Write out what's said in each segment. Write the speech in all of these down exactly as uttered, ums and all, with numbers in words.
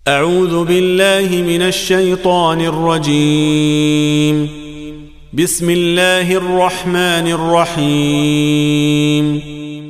أعوذ بالله من الشيطان الرجيم. بسم الله الرحمن الرحيم.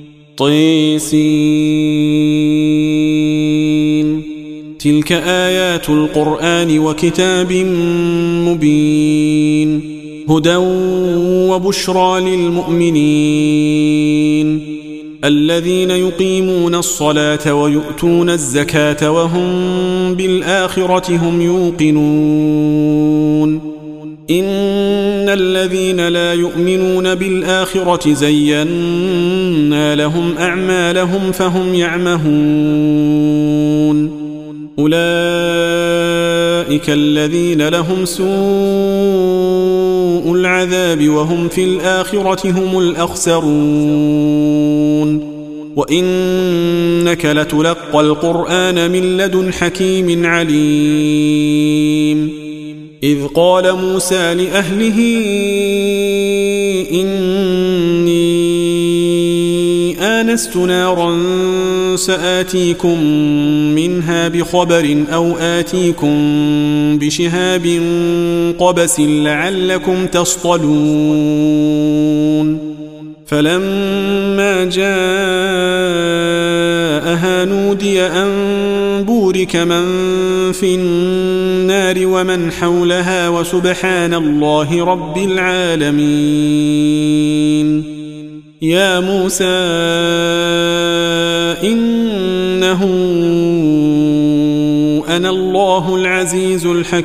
طيسين. تلك آيات القرآن وكتاب مبين، هدى وبشرى للمؤمنين الذين يقيمون الصلاة ويؤتون الزكاة وهم بالآخرة هم يوقنون. إن الذين لا يؤمنون بالآخرة زينا لهم أعمالهم فهم يعمهون. أولئك الذين لهم سوء العذاب وهم في الآخرة هم الأخسرون. وإنك لتلقى القرآن من لدن حكيم عليم. إذ قال موسى لأهله إني آنست نارا سآتيكم منها بخبر أو آتيكم بشهاب قبس لعلكم تصطلون. فلما جاءها نودي أن بورك من في النار ومن حولها وسبحان الله رب العالمين. يا موسى إنه أنا الله العزيز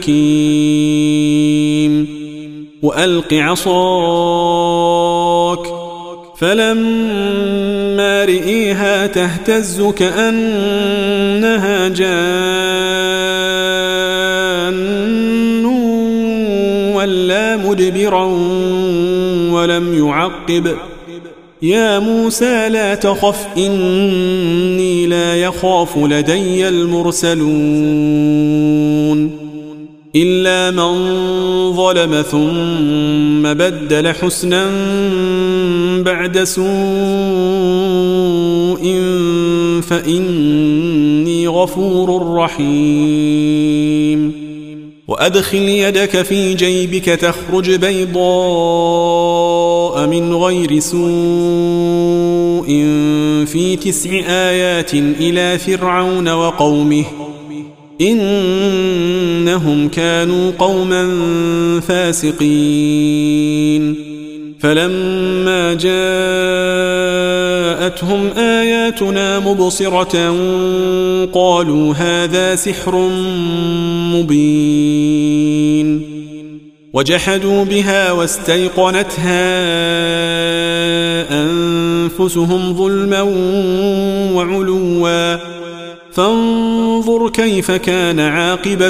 الحكيم. وألق عصاك فلما رئيها تهتز كأنها جان ولا مدبرا ولم يعقب. يا موسى لا تخف إني لا يخاف لدي المرسلون. إلا من ظلم ثم بدل حسنا بعد سوء فإني غفور رحيم. وأدخل يدك في جيبك تخرج بيضاء من غير سوء في تسع آيات إلى فرعون وقومه إنهم كانوا قوما فاسقين. فلما جاءتهم آياتنا مبصرة قالوا هذا سحر مبين. وجحدوا بها واستيقنتها أنفسهم ظلما وعلوا فانظر كيف كان عاقبة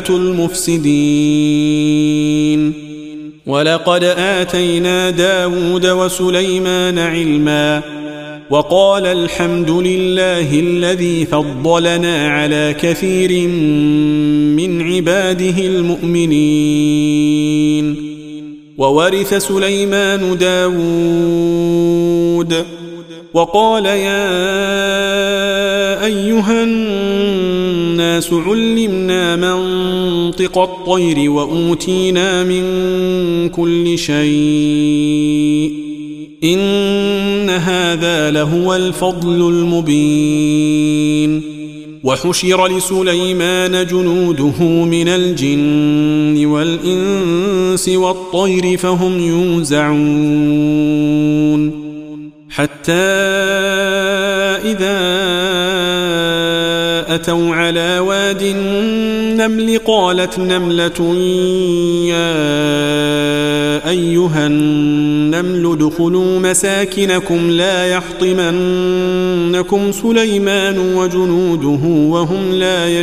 المفسدين. ولقد آتينا داود وسليمان علما وقال الحمد لله الذي فضلنا على كثير من عباده المؤمنين. وورث سليمان داود وقال يا أيها الناس علمنا منطق الطير وأوتينا من كل شيء إن هذا لهو الفضل المبين. وحشر لسليمان جنوده من الجن والإنس والطير فهم يوزعون. حتى إذا أتوا على واد النمل قالت نملة يا أيها النمل ادخلوا مساكنكم لا يحطمنكم سليمان وجنوده وهم لا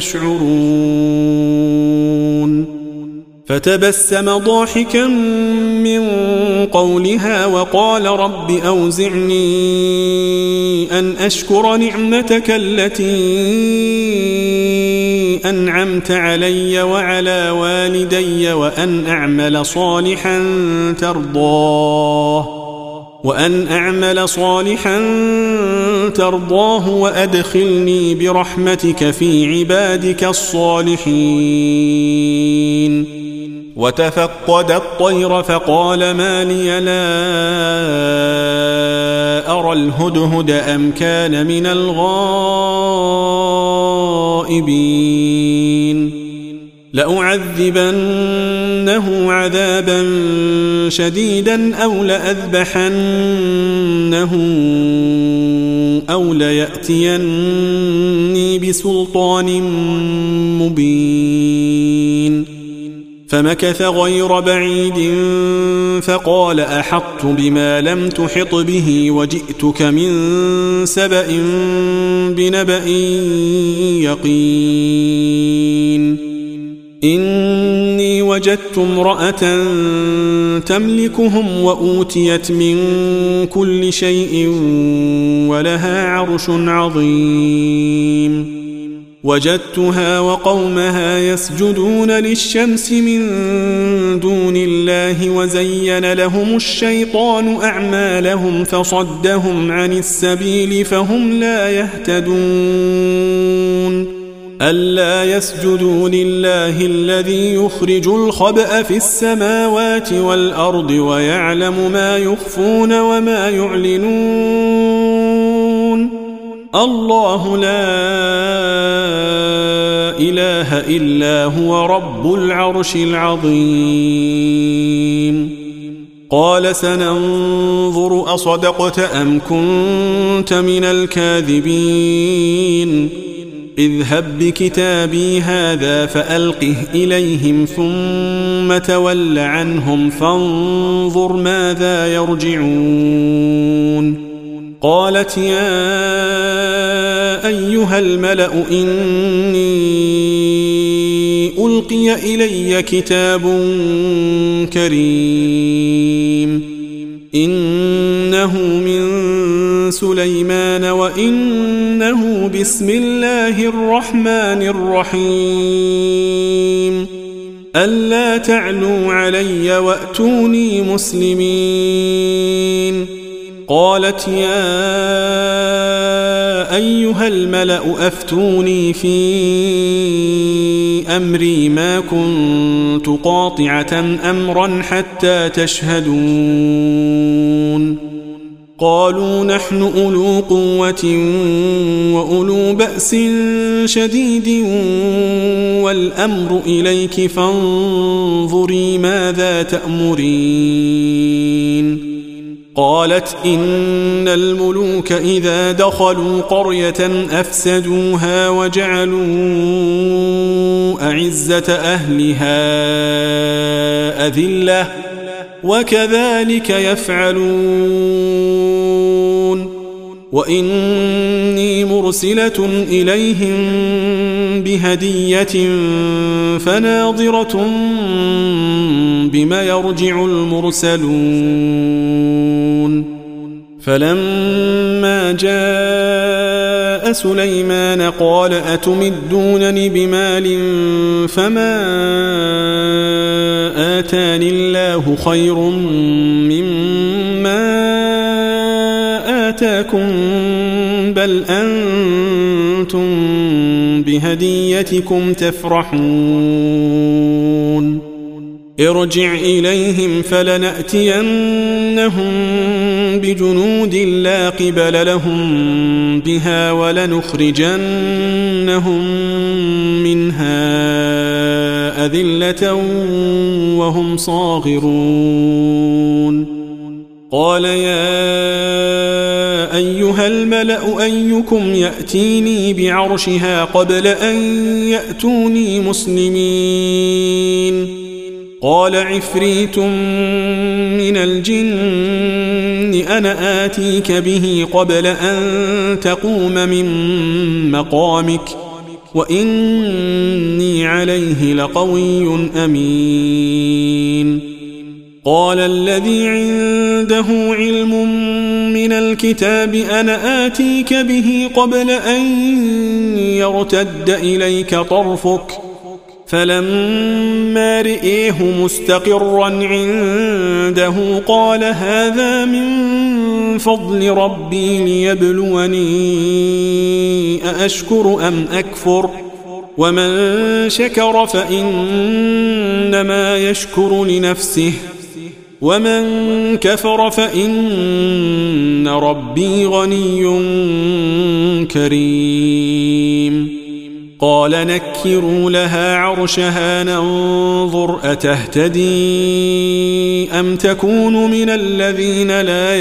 يشعرون. فتبسم ضاحكا من قولها وقال رب أوزعني أن أشكر نعمتك التي أنعمت علي وعلى والدي وأن أعمل صالحا ترضاه وأن أعمل صالحا ترضاه وأدخلني برحمتك في عبادك الصالحين. وتفقد الطير فقال ما لي لا أرى الهدهد أم كان من الغائبين. لأعذبنه عذابا شديدا أو لأذبحنه أو ليأتيني بسلطان مبين. فمكث غير بعيد فقال أحطت بما لم تحط به وجئتك من سبأ بنبأ يقين. إني وجدت امرأة تملكهم وأوتيت من كل شيء ولها عرش عظيم. وجدتها وقومها يسجدون للشمس من دون الله وزين لهم الشيطان أعمالهم فصدهم عن السبيل فهم لا يهتدون. ألا يسجدوا لله الذي يخرج الخبأ في السماوات والأرض ويعلم ما يخفون وما يعلنون. الله لا إله إلا هو رب العرش العظيم. قال سننظر أصدقت أم كنت من الكاذبين. اذهب بكتابي هذا فألقه إليهم ثم تول عنهم فانظر ماذا يرجعون. قالت يا أيها الملأ إني ألقي إلي كتاب كريم إنه من سليمان وإنه بسم الله الرحمن الرحيم. ألا تعلوا علي وأتوني مسلمين. قالت يا أيها الملأ أفتوني في أمري ما كنت قاطعة أمرا حتى تشهدون. قالوا نحن أولو قوة وأولو بأس شديد والأمر إليك فانظري ماذا تأمرين. قالت إن الملوك إذا دخلوا قرية أفسدوها وجعلوا أعزة أهلها أذلة وكذلك يفعلون. وإني مرسلة إليهم بهدية فناظرة بما يرجع المرسلون. فلما جاء سليمان قال أتمدونني بمال فما آتاني الله خير مما آتاكم بل أنتم بهديتكم تفرحون. ارجع إليهم فلنأتينهم بجنود لا قبل لهم بها ولنخرجنهم منها أذلة وهم صاغرون. قال يا أيها الملأ أيكم يأتيني بعرشها قبل أن يأتوني مسلمين. قال عفريت من الجن أنا آتيك به قبل أن تقوم من مقامك وإني عليه لقوي أمين. قال الذي عنده علم من الكتاب أنا آتيك به قبل أن يرتد إليك طرفك فلما رئيه مستقرا عنده قال هذا من فضل ربي ليبلوني أأشكر أم أكفر ومن شكر فإنما يشكر لنفسه ومن كفر فإن ربي غني كريم قال نكروا لها عرشها ننظر أتهتدي أم تكون من الذين لا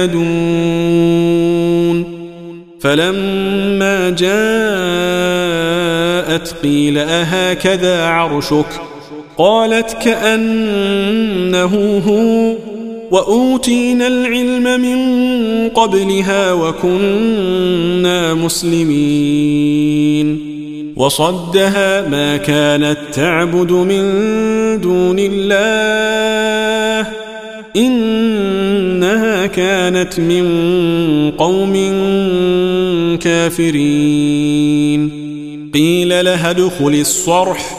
يهتدون فلما جاءت قيل أهكذا عرشك قالت كأنه هو وأوتينا العلم من قبلها وكنا مسلمين وصدها ما كانت تعبد من دون الله إنها كانت من قوم كافرين قيل لها ادخل الصرح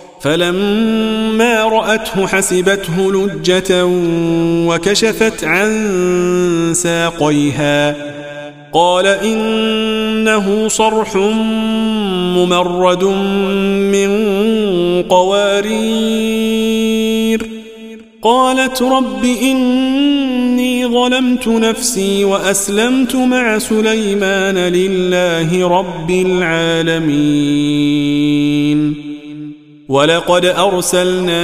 فلما رأته حسبته لجة وكشفت عن ساقيها قال إنه صرح ممرد من قوارير قالت رب إني ظلمت نفسي وأسلمت مع سليمان لله رب العالمين ولقد أرسلنا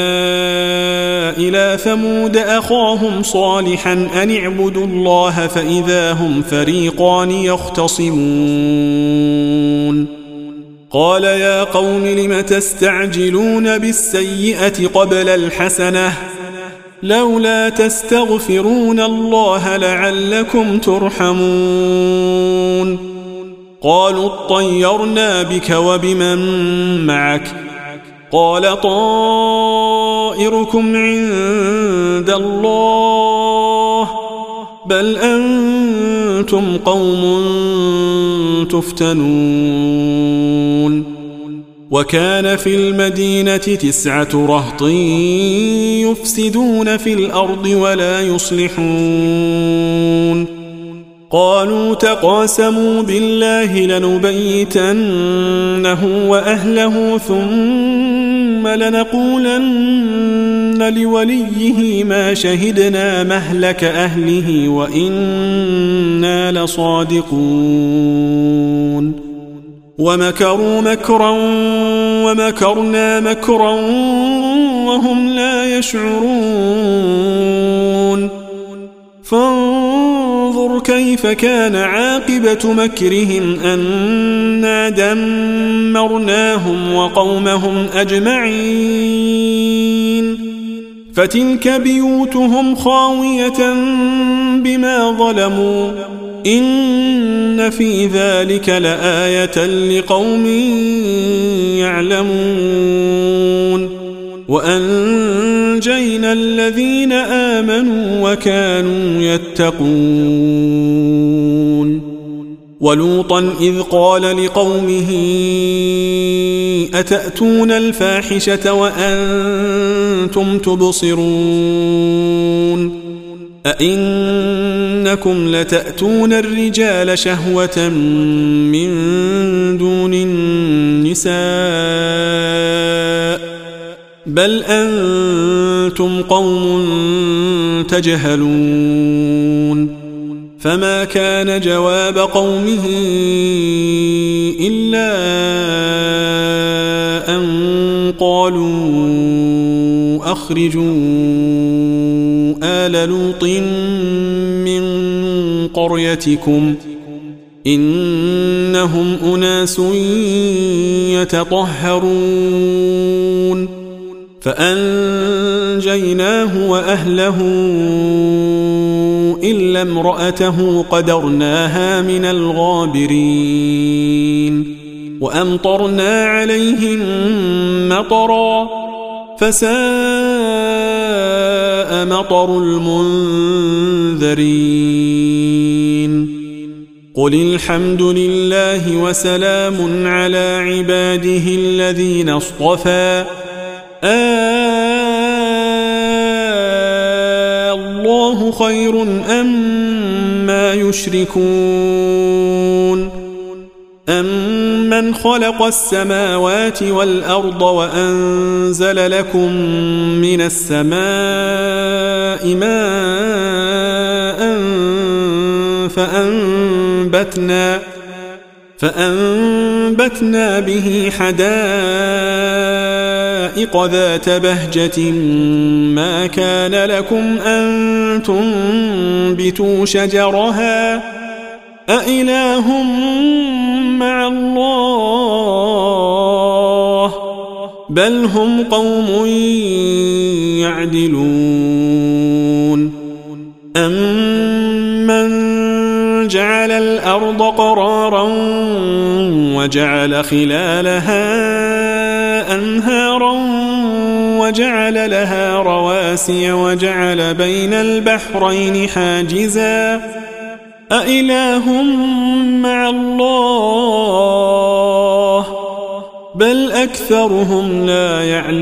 إلى ثمود أخاهم صالحا أن اعبدوا الله فإذا هم فريقان يختصمون قال يا قوم لم تستعجلون بالسيئة قبل الحسنة لولا تستغفرون الله لعلكم ترحمون قالوا اطيرنا بك وبمن معك قال طائركم عند الله بل أنتم قوم تفتنون وكان في المدينة تسعة رهط يفسدون في الأرض ولا يصلحون قالوا تقاسموا بالله لنبيتنه وأهله ثم لنقولن لوليه ما شهدنا مهلك أهله وإنا لصادقون ومكروا مكرا ومكرنا مكرا وهم لا يشعرون فانظر كيف كان عاقبة مكرهم أنا دمرناهم وقومهم أجمعين فتلك بيوتهم خاوية بما ظلموا إن في ذلك لآية لقوم يعلمون وأنجينا الذين آمنوا وكانوا يتقون ولوطا إذ قال لقومه أتأتون الفاحشة وأنتم تبصرون أئنكم لتأتون الرجال شهوة من دون النساء بل أنتم قوم تجهلون فما كان جواب قومه إلا أن قالوا أخرجوا آل لوط من قريتكم إنهم أناس يتطهرون فأنجيناه وأهله إلا امرأته قدرناها من الغابرين وأمطرنا عليهم مطرا فساء مطر المنذرين قل الحمد لله وسلام على عباده الذين اصطفى الله خير أما يشركون أمن خلق السماوات والأرض وأنزل لكم من السماء ماء فأنبتنا فأنبتنا به حدائق ذات بهجة ما كان لكم أن تنبتوا شجرها أإله مع الله بل هم قوم يعدلون أمن جعل الأرض قرارا وجعل خلالها أنهارا وجعل لها رواسي وجعل بين البحرين حاجزا أإله مع الله بل أكثرهم لا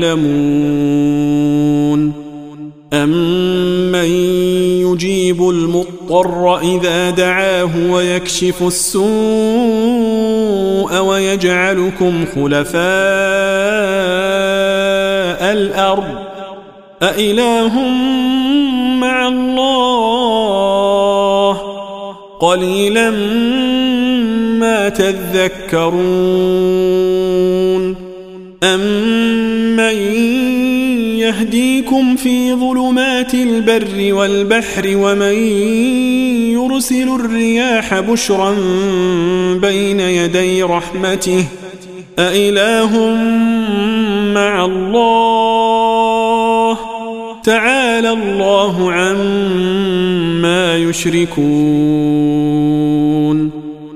يعلمون أمن يجيب المضطر إذا دعاه ويكشف السوء ويجعلكم خلفاء الأرض أإله مع الله قليلا ما تذكرون أمن يهديكم في ظلمات البر والبحر ومن يرسل الرياح بشرا بين يدي رحمته أإله مع الله تعالى الله عما يشركون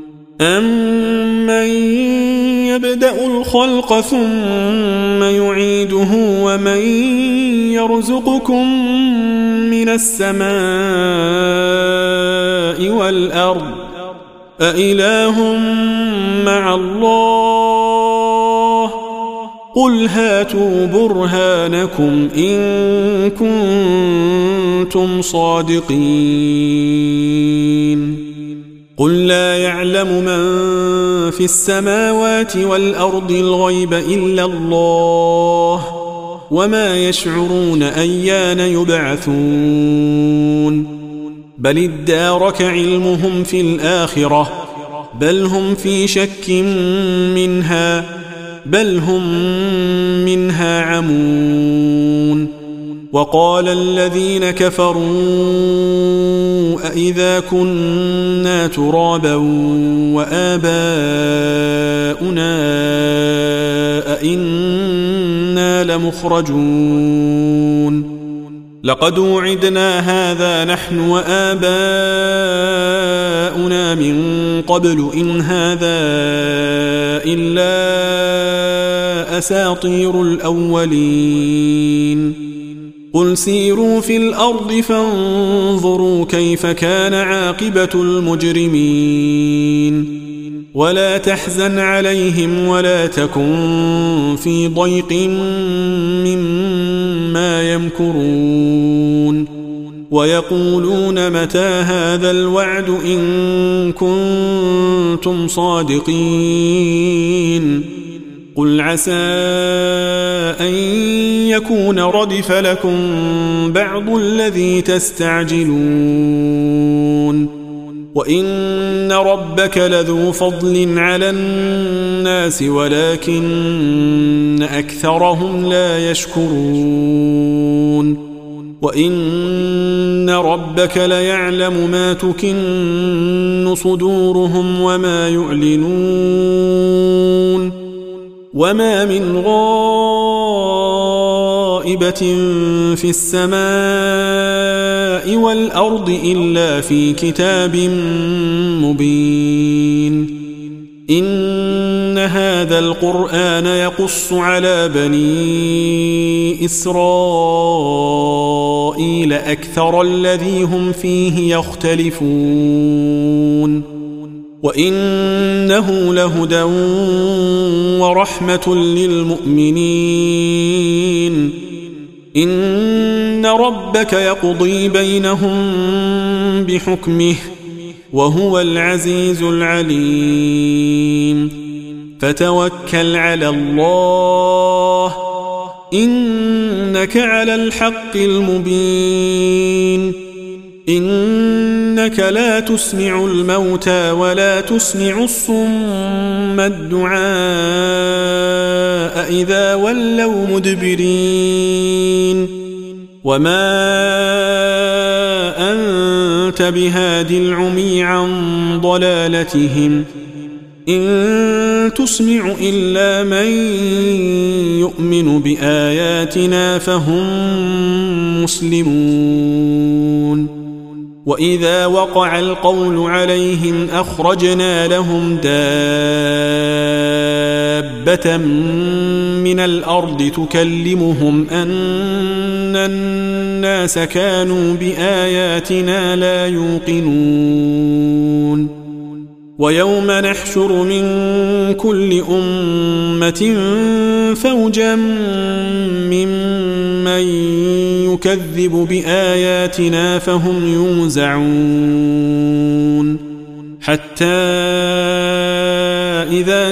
أمن يبدأ الخلق ثم يعيده ومن يرزقكم من السماء والأرض أإله مع الله قل هاتوا برهانكم إن كنتم صادقين قل لا يعلم من في السماوات والأرض الغيب إلا الله وما يشعرون أيان يبعثون بل ادارك علمهم في الآخرة بل هم في شك منها بل هم منها عمون وقال الذين كفروا أإذا كنا ترابا وآباؤنا أئنا لمخرجون لقد وعدنا هذا نحن وآباؤنا من قبل إن هذا إلا أساطير الأولين قل سيروا في الأرض فانظروا كيف كان عاقبة المجرمين ولا تحزن عليهم ولا تكن في ضيق مما يمكرون ويقولون متى هذا الوعد إن كنتم صادقين قل عسى أن يكون ردف لكم بعض الذي تستعجلون وإن ربك لذو فضل على الناس ولكن أكثرهم لا يشكرون وإن ربك ليعلم ما تكن صدورهم وما يعلنون وما من غائبة في السماء والأرض إلا في كتاب مبين إن هذا القرآن يقص على بني إسرائيل أكثر الذي هم فيه يختلفون وإنه لهدى ورحمة للمؤمنين إن ربك يقضي بينهم بحكمه وهو العزيز العليم فتوكل على الله إنك على الحق المبين إنك لا تسمع الموتى ولا تسمع الصم الدعاء إذا ولوا مدبرين وما أنت بهاد العمي عن ضلالتهم إن تسمع إلا من يؤمن بآياتنا فهم مسلمون وإذا وقع القول عليهم أخرجنا لهم دابة من الأرض تكلمهم أن الناس كانوا بآياتنا لا يوقنون ويوم نحشر من كل أمة فوجا ممن يكذب بآياتنا فهم يوزعون حتى إذا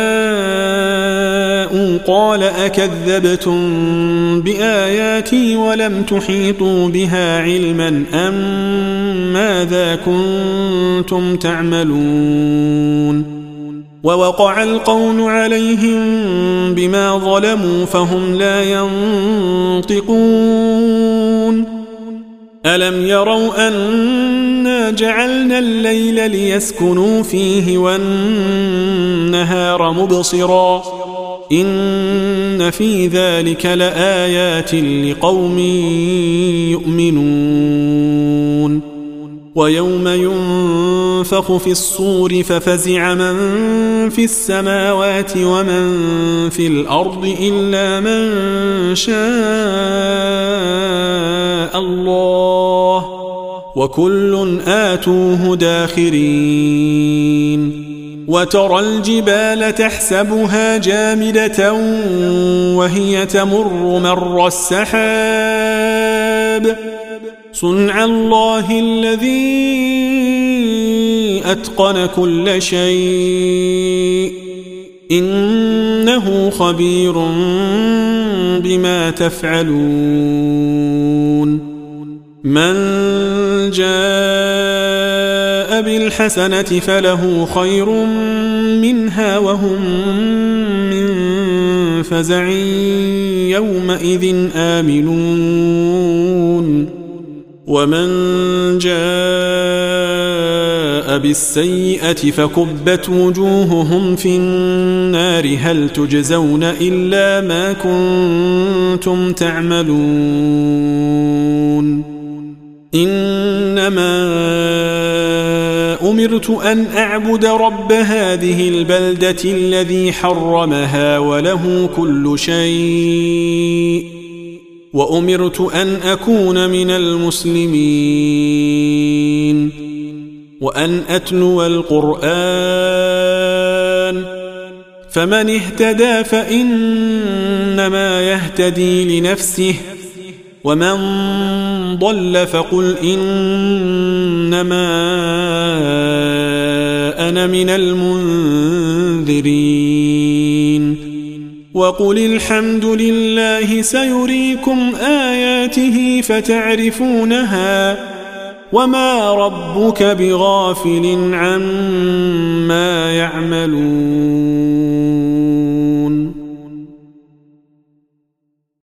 جاءوا قال أكذبتم بآياتي ولم تحيطوا بها علما أم ماذا كنتم تعملون ووقع القول عليهم بما ظلموا فهم لا ينطقون ألم يروا أنا جعلنا الليل ليسكنوا فيه والنهار مبصرا إن في ذلك لآيات لقوم يؤمنون ويوم ينفخ في الصور ففزع من في السماوات ومن في الأرض إلا من شاء الله وكل آتوه داخرين وترى الجبال تحسبها جامدة وهي تمر مر السحاب صنع الله الذي أتقن كل شيء إنه خبير بما تفعلون من جاء بالحسنة فله خير منها وهم من فزع يومئذ آمنون ومن جاء بالسيئة فكبت وجوههم في النار هل تجزون إلا ما كنتم تعملون إنما أمرت أن أعبد رب هذه البلدة الذي حرمها وله كل شيء وأمرت أن أكون من المسلمين وأن أتلو القرآن فمن اهتدى فإنما يهتدي لنفسه ومن ضل فقل إنما أنا من المنذرين وقل الحمد لله سيريكم آياته فتعرفونها وما ربك بغافل عما يعملون